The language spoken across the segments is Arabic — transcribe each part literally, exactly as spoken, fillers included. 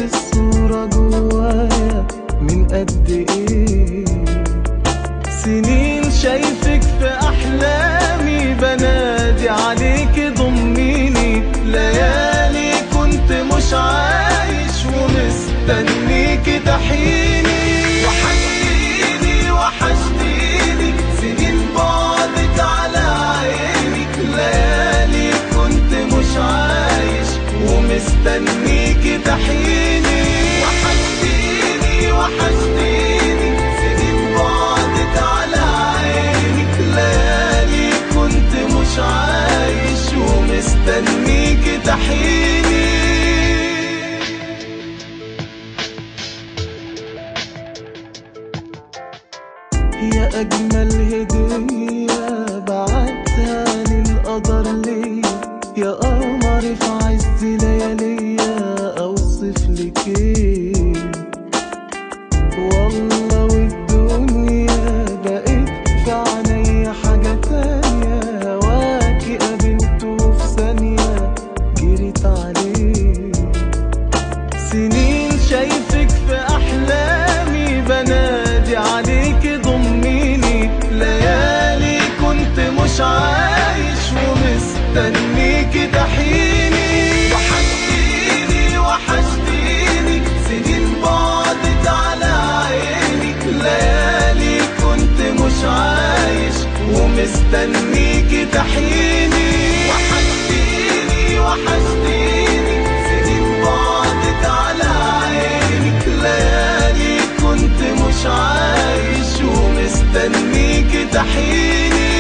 الصورة جوايا من قد ايه سنين شايفك في احلامي، بنادي عليك ضميني، ليالي كنت مش عايش ومستنيك تحيني. وحشتيني وحشتيني سنين بعدت على عينك، ليالي كنت مش عايش ومستنيك تحيني. وحشتيني وحشتيني سنين بعدت على عينك، ليالي كنت مش عايش ومستنيك تحيني. يا أجمل هدية بعتها للقدر ليا، يا قمر في عز لياليا أوصف لك ايه. والله والدنيا بقت في عينيا حاجة تانية، هواكي قابلته في ثانية جريت عليه. سنين شايفك في أحلامي، بنادي عليك ضميني، ليالي كنت مش عايش ومستنيك تحيني. وحشتيني وحشتيني سنين بعدت على عينك، ليالي كنت مش عايش ومستنيك تحيني. وحشتيني وحشتيني سنين بعدت على عينك، ليالي كنت مش عايش ومستنيك تحيني.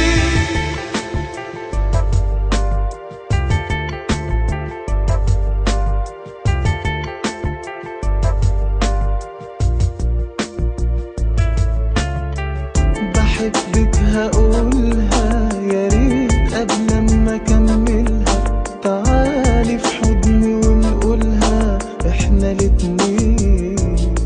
بحبك هقولها يا ريت قبل ما اكملها، تعالي في حضني ونقولها احنا الاتنين.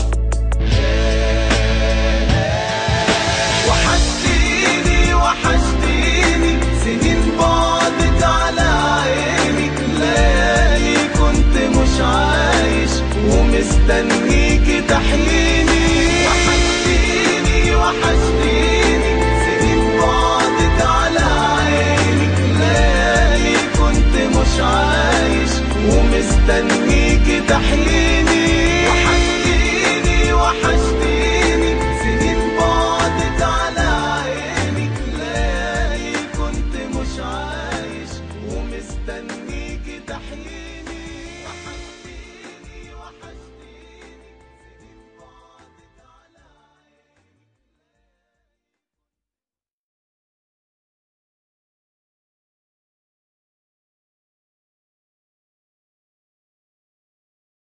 وحشتيني وحشتيني سنين بعدت على عينك، ليالي كنت مش عايش ومستنيك تحيني. وحشتيني وحشتيني سنين بعدت على عينك، ليالي كنت مش عايش ومستنيك تحيني.